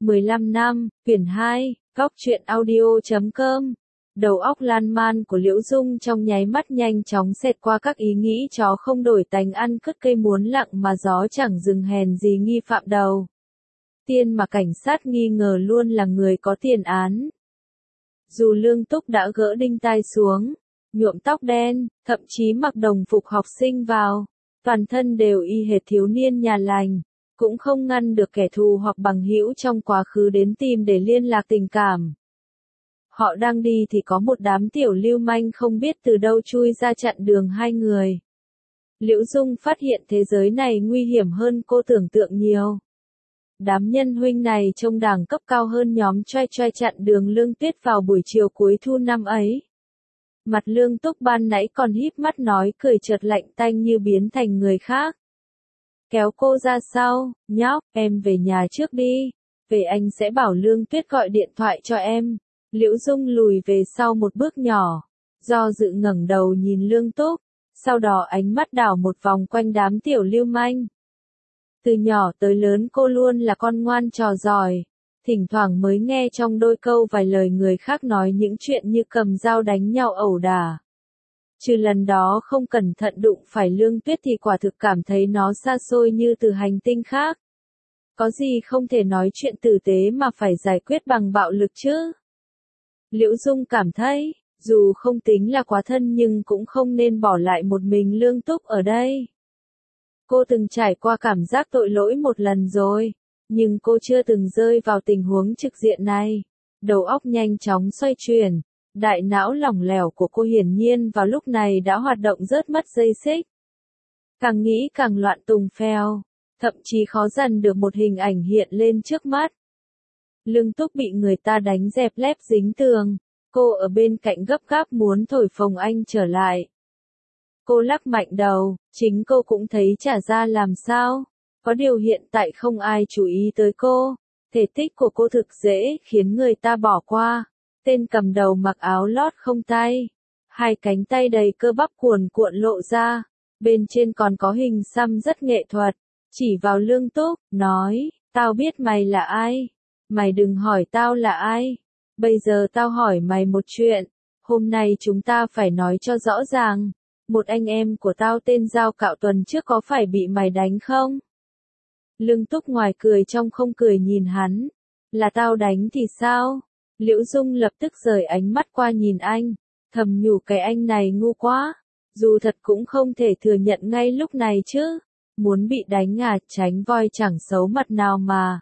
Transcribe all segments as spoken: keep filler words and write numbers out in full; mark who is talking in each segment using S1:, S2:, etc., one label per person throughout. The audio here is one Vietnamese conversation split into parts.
S1: mười lăm năm, quyển hai, góc truyện audio chấm com. Đầu óc lan man của Liễu Dung trong nháy mắt nhanh chóng xẹt qua các ý nghĩ chó không đổi tánh ăn cứt cây muốn lặng mà gió chẳng dừng hèn gì nghi phạm đầu. Tiên mà cảnh sát nghi ngờ luôn là người có tiền án. Dù Lương Túc đã gỡ đinh tai xuống, nhuộm tóc đen, thậm chí mặc đồng phục học sinh vào, toàn thân đều y hệt thiếu niên nhà lành, cũng không ngăn được kẻ thù hoặc bằng hữu trong quá khứ đến tìm để liên lạc tình cảm. Họ đang đi thì có một đám tiểu lưu manh không biết từ đâu chui ra chặn đường hai người. Liễu Dung phát hiện thế giới này nguy hiểm hơn cô tưởng tượng nhiều. Đám nhân huynh này trông đẳng cấp cao hơn nhóm trai trai chặn đường Lương Tuyết vào buổi chiều cuối thu năm ấy. Mặt Lương Túc ban nãy còn híp mắt nói cười chợt lạnh tanh như biến thành người khác. Kéo cô ra sau, nhóc, em về nhà trước đi, về anh sẽ bảo Lương Tuyết gọi điện thoại cho em. Liễu Dung lùi về sau một bước nhỏ, do dự ngẩng đầu nhìn Lương Túc, sau đó ánh mắt đảo một vòng quanh đám tiểu lưu manh. Từ nhỏ tới lớn cô luôn là con ngoan trò giỏi, thỉnh thoảng mới nghe trong đôi câu vài lời người khác nói những chuyện như cầm dao đánh nhau ẩu đả. Trừ lần đó không cẩn thận đụng phải Lương Tuyết thì quả thực cảm thấy nó xa xôi như từ hành tinh khác. Có gì không thể nói chuyện tử tế mà phải giải quyết bằng bạo lực chứ? Liễu Dung cảm thấy, dù không tính là quá thân nhưng cũng không nên bỏ lại một mình Lương Túc ở đây. Cô từng trải qua cảm giác tội lỗi một lần rồi, nhưng cô chưa từng rơi vào tình huống trực diện này. Đầu óc nhanh chóng xoay chuyển, đại não lỏng lẻo của cô hiển nhiên vào lúc này đã hoạt động rớt mất dây xích. Càng nghĩ càng loạn tùng phèo, thậm chí khó dần được một hình ảnh hiện lên trước mắt. Lương Túc bị người ta đánh dẹp lép dính tường, cô ở bên cạnh gấp gáp muốn thổi phồng anh trở lại. Cô lắc mạnh đầu, chính cô cũng thấy chả ra làm sao, có điều hiện tại không ai chú ý tới cô, thể tích của cô thực dễ khiến người ta bỏ qua. Tên cầm đầu mặc áo lót không tay, hai cánh tay đầy cơ bắp cuồn cuộn lộ ra, bên trên còn có hình xăm rất nghệ thuật, chỉ vào Lương Túc, nói, tao biết mày là ai. Mày đừng hỏi tao là ai. Bây giờ tao hỏi mày một chuyện. Hôm nay chúng ta phải nói cho rõ ràng. Một anh em của tao tên Giao Cạo tuần trước có phải bị mày đánh không? Lương Túc ngoài cười trong không cười nhìn hắn. Là tao đánh thì sao? Liễu Dung lập tức rời ánh mắt qua nhìn anh. Thầm nhủ cái anh này ngu quá. Dù thật cũng không thể thừa nhận ngay lúc này chứ. Muốn bị đánh à, tránh voi chẳng xấu mặt nào mà.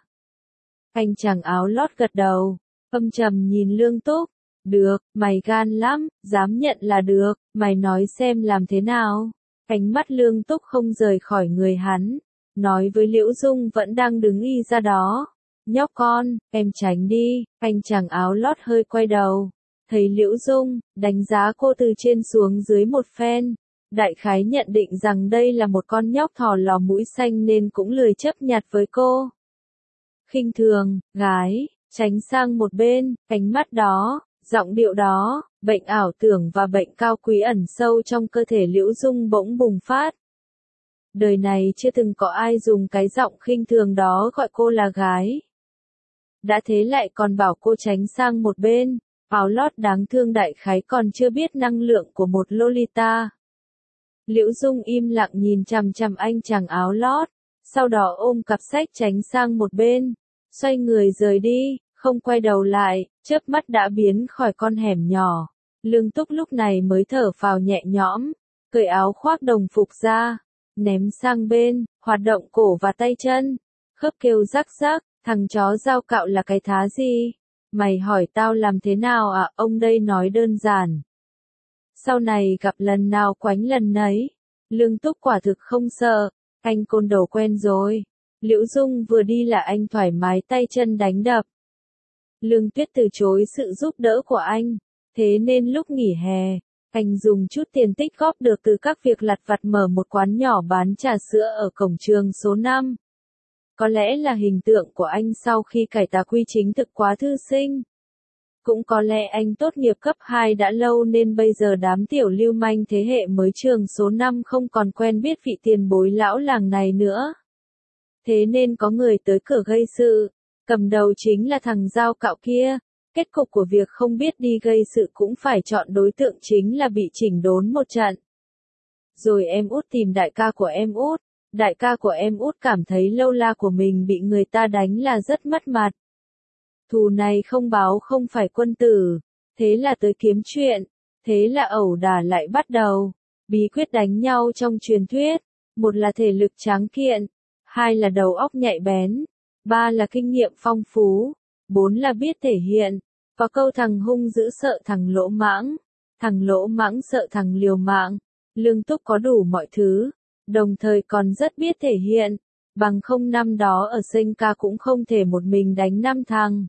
S1: Anh chàng áo lót gật đầu, âm trầm nhìn Lương Túc. Được, mày gan lắm, dám nhận là được, mày nói xem làm thế nào. Ánh mắt Lương Túc không rời khỏi người hắn, nói với Liễu Dung vẫn đang đứng y ra đó. Nhóc con, em tránh đi, anh chàng áo lót hơi quay đầu. Thấy Liễu Dung, đánh giá cô từ trên xuống dưới một phen. Đại khái nhận định rằng đây là một con nhóc thò lò mũi xanh nên cũng lười chấp nhặt với cô. Khinh thường, gái, tránh sang một bên, ánh mắt đó, giọng điệu đó, bệnh ảo tưởng và bệnh cao quý ẩn sâu trong cơ thể Liễu Dung bỗng bùng phát. Đời này chưa từng có ai dùng cái giọng khinh thường đó gọi cô là gái. Đã thế lại còn bảo cô tránh sang một bên, áo lót đáng thương đại khái còn chưa biết năng lượng của một Lolita. Liễu Dung im lặng nhìn chằm chằm anh chàng áo lót, sau đó ôm cặp sách tránh sang một bên. Xoay người rời đi, không quay đầu lại, chớp mắt đã biến khỏi con hẻm nhỏ. Lương Túc lúc này mới thở phào nhẹ nhõm, cởi áo khoác đồng phục ra, ném sang bên, hoạt động cổ và tay chân. Khớp kêu rắc rắc, thằng chó Giao Cạo là cái thá gì? Mày hỏi tao làm thế nào à? Ông đây nói đơn giản. Sau này gặp lần nào quánh lần nấy. Lương Túc quả thực không sợ, anh côn đồ quen rồi. Liễu Dung vừa đi là anh thoải mái tay chân đánh đập. Lương Tuyết từ chối sự giúp đỡ của anh, thế nên lúc nghỉ hè, anh dùng chút tiền tích góp được từ các việc lặt vặt mở một quán nhỏ bán trà sữa ở cổng trường số năm. Có lẽ là hình tượng của anh sau khi cải tà quy chính thực quá thư sinh. Cũng có lẽ anh tốt nghiệp cấp hai đã lâu nên bây giờ đám tiểu lưu manh thế hệ mới trường số năm không còn quen biết vị tiền bối lão làng này nữa. Thế nên có người tới cửa gây sự, Cầm đầu chính là thằng dao cạo kia. Kết cục của việc không biết đi gây sự cũng phải chọn đối tượng chính là bị chỉnh đốn một trận. Rồi em út tìm đại ca của em út. Đại ca của em út cảm thấy lâu la của mình bị người ta đánh là rất mất mặt. Thù này không báo không phải quân tử. Thế là tới kiếm chuyện. Thế là ẩu đả lại bắt đầu. Bí quyết đánh nhau trong truyền thuyết. Một là thể lực tráng kiện. Hai là đầu óc nhạy bén. Ba là kinh nghiệm phong phú. Bốn là biết thể hiện. Có câu thằng hung dữ sợ thằng lỗ mãng. Thằng lỗ mãng sợ thằng liều mạng. Lương Túc có đủ mọi thứ. Đồng thời còn rất biết thể hiện. Bằng không năm đó ở Sinh Ca cũng không thể một mình đánh năm thằng.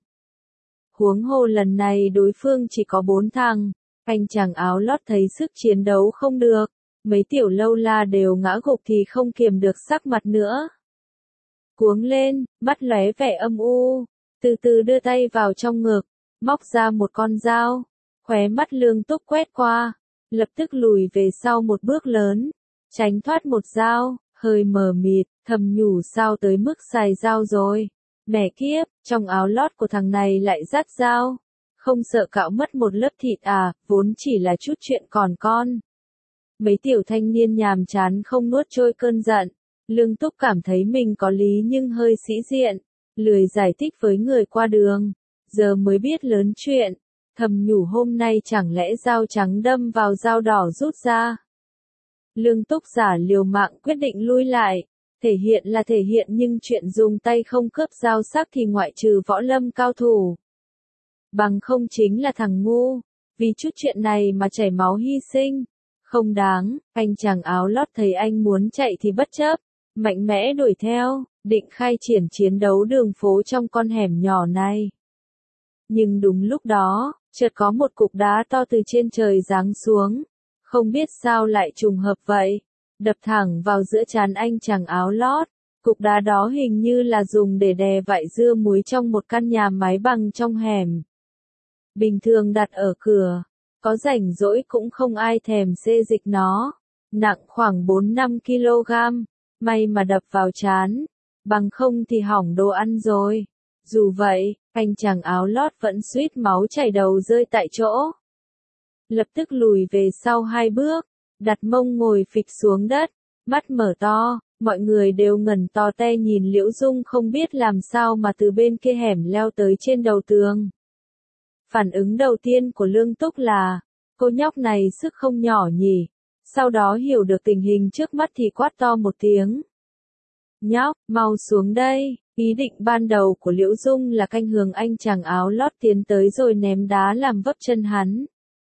S1: Huống hồ lần này đối phương chỉ có bốn thằng. Anh chàng áo lót thấy sức chiến đấu không được. Mấy tiểu lâu la đều ngã gục thì không kiềm được sắc mặt nữa. Cuống lên, mắt lóe vẻ âm u. Từ từ đưa tay vào trong ngực. Móc ra một con dao. Khóe mắt Lương Túc quét qua. Lập tức lùi về sau một bước lớn. Tránh thoát một dao. Hơi mờ mịt, thầm nhủ sao tới mức xài dao rồi. Mẹ kiếp, trong áo lót của thằng này lại dắt dao. Không sợ cạo mất một lớp thịt à, vốn chỉ là chút chuyện còn con. Mấy tiểu thanh niên nhàm chán không nuốt trôi cơn giận. Lương Túc cảm thấy mình có lý nhưng hơi sĩ diện. Lười giải thích với người qua đường. Giờ mới biết lớn chuyện. Thầm nhủ hôm nay chẳng lẽ dao trắng đâm vào dao đỏ rút ra. Lương Túc giả liều mạng quyết định lui lại. Thể hiện là thể hiện nhưng chuyện dùng tay không cướp dao sắc thì ngoại trừ võ lâm cao thủ. Bằng không chính là thằng ngu. Vì chút chuyện này mà chảy máu hy sinh. Không đáng, anh chàng áo lót thấy anh muốn chạy thì bất chấp. Mạnh mẽ đuổi theo, định khai triển chiến đấu đường phố trong con hẻm nhỏ này. Nhưng đúng lúc đó, chợt có một cục đá to từ trên trời giáng xuống. Không biết sao lại trùng hợp vậy. Đập thẳng vào giữa trán anh chàng áo lót. Cục đá đó hình như là dùng để đè vại dưa muối trong một căn nhà mái bằng trong hẻm. Bình thường đặt ở cửa. Có rảnh rỗi cũng không ai thèm xê dịch nó. Nặng khoảng bốn năm ki lô gam. May mà đập vào trán. Bằng không thì hỏng đồ ăn rồi. Dù vậy, anh chàng áo lót vẫn suýt máu chảy đầu rơi tại chỗ. Lập tức lùi về sau hai bước. Đặt mông ngồi phịch xuống đất. Mắt mở to. Mọi người đều ngẩn to te nhìn Liễu Dung không biết làm sao mà từ bên kia hẻm leo tới trên đầu tường. Phản ứng đầu tiên của Lương Túc là, cô nhóc này sức không nhỏ nhỉ. Sau đó hiểu được tình hình trước mắt thì quát to một tiếng. Nhóc, mau xuống đây. Ý định ban đầu của Liễu Dung là canh hướng anh chàng áo lót tiến tới rồi ném đá làm vấp chân hắn.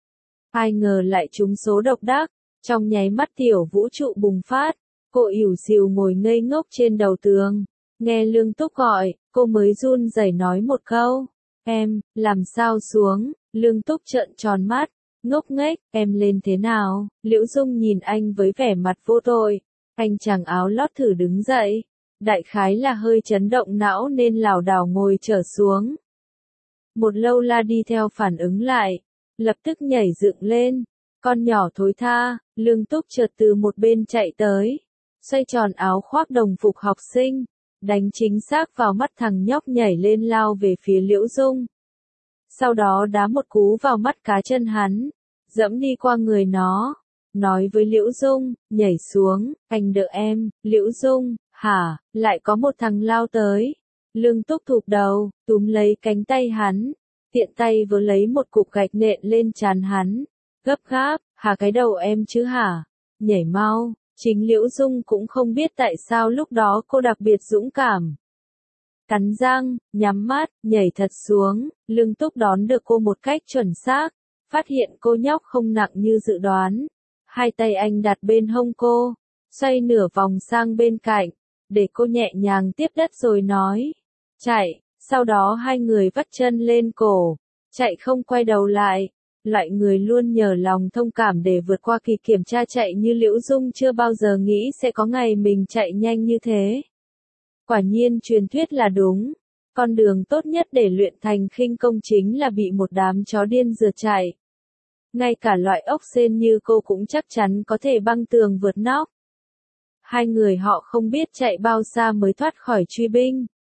S1: Ai ngờ lại trúng số độc đắc. Trong nháy mắt tiểu vũ trụ bùng phát. Cô ỉu xìu ngồi ngây ngốc trên đầu tường. Nghe Lương Túc gọi, cô mới run rẩy nói một câu. Em, làm sao xuống? Lương Túc trợn tròn mắt. Ngốc nghếch, em lên thế nào? Liễu Dung nhìn anh với vẻ mặt vô tội. Anh chàng áo lót thử đứng dậy. Đại khái là hơi chấn động não nên lảo đảo ngồi trở xuống. Một lâu la đi theo phản ứng lại. Lập tức nhảy dựng lên. Con nhỏ thối tha, Lương Túc chợt từ một bên chạy tới. Xoay tròn áo khoác đồng phục học sinh. Đánh chính xác vào mắt thằng nhóc nhảy lên lao về phía Liễu Dung. Sau đó đá một cú vào mắt cá chân hắn. Dẫm đi qua người nó. Nói với Liễu Dung, nhảy xuống, anh đợi em. Liễu Dung, hả, lại có một thằng lao tới. Lương Túc thụp đầu, túm lấy cánh tay hắn. Tiện tay vớ lấy một cục gạch nện lên trán hắn. Gấp gáp, hả cái đầu em chứ hả? Nhảy mau. Chính Liễu Dung cũng không biết tại sao lúc đó cô đặc biệt dũng cảm. Cắn răng, nhắm mắt, nhảy thật xuống. Lương Túc đón được cô một cách chuẩn xác. Phát hiện cô nhóc không nặng như dự đoán. Hai tay anh đặt bên hông cô. Xoay nửa vòng sang bên cạnh. Để cô nhẹ nhàng tiếp đất rồi nói. Chạy. Sau đó hai người vắt chân lên cổ. Chạy không quay đầu lại. Loại người luôn nhờ lòng thông cảm để vượt qua kỳ kiểm tra chạy như Liễu Dung chưa bao giờ nghĩ sẽ có ngày mình chạy nhanh như thế. Quả nhiên truyền thuyết là đúng. Con đường tốt nhất để luyện thành khinh công chính là bị một đám chó điên rượt chạy. Ngay cả loại ốc sên như cô cũng chắc chắn có thể băng tường vượt nóc. Hai người họ không biết chạy bao xa mới thoát khỏi truy binh.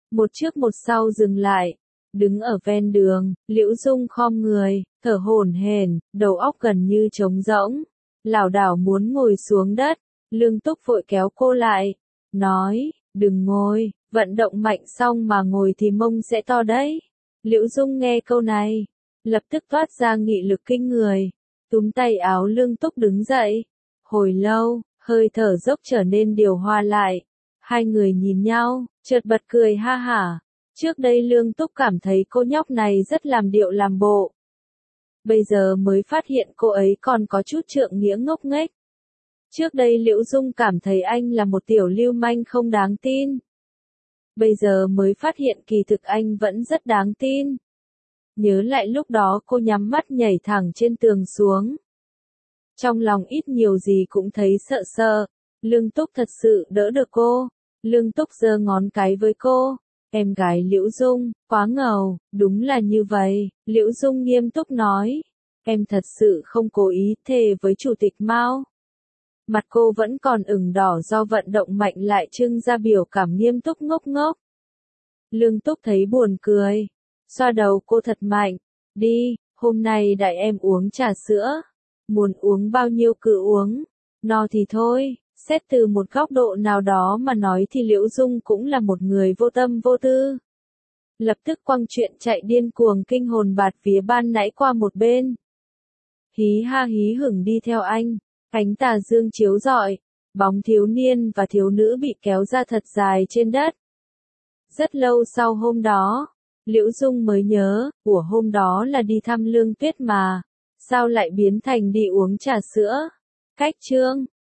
S1: Một trước một sau dừng lại. Đứng ở ven đường, Liễu Dung khom người, thở hổn hển, đầu óc gần như trống rỗng. Lảo đảo muốn ngồi xuống đất. Lương Túc vội kéo cô lại. Nói, đừng ngồi, vận động mạnh xong mà ngồi thì mông sẽ to đấy. Liễu Dung nghe câu này, lập tức toát ra nghị lực kinh người. Túm tay áo Lương Túc đứng dậy. Hồi lâu, hơi thở dốc trở nên điều hòa lại. Hai người nhìn nhau, chợt bật cười ha hả. Trước đây Lương Túc cảm thấy cô nhóc này rất làm điệu làm bộ. Bây giờ mới phát hiện cô ấy còn có chút trượng nghĩa ngốc nghếch. Trước đây Liễu Dung cảm thấy anh là một tiểu lưu manh không đáng tin. Bây giờ mới phát hiện kỳ thực anh vẫn rất đáng tin. Nhớ lại lúc đó cô nhắm mắt nhảy thẳng trên tường xuống. Trong lòng ít nhiều gì cũng thấy sợ sợ. Lương Túc thật sự đỡ được cô. Lương Túc giơ ngón cái với cô. Em gái Liễu Dung, quá ngầu, đúng là như vậy. Liễu Dung nghiêm túc nói. Em thật sự không cố ý thề với chủ tịch Mao. Mặt cô vẫn còn ửng đỏ do vận động mạnh lại trưng ra biểu cảm nghiêm túc ngốc ngốc. Lương Túc thấy buồn cười. Xoa đầu cô thật mạnh. Đi, hôm nay đại em uống trà sữa. Muốn uống bao nhiêu cứ uống. No thì thôi. Xét từ một góc độ nào đó mà nói thì Liễu Dung cũng là một người vô tâm vô tư. Lập tức quăng chuyện chạy điên cuồng kinh hồn bạt vía ban nãy qua một bên. Hí ha hí hửng đi theo anh. Ánh tà dương chiếu rọi. Bóng thiếu niên và thiếu nữ bị kéo ra thật dài trên đất. Rất lâu sau hôm đó, Liễu Dung mới nhớ, của hôm đó là đi thăm Lương Tuyết mà. Sao lại biến thành đi uống trà sữa? Cách chương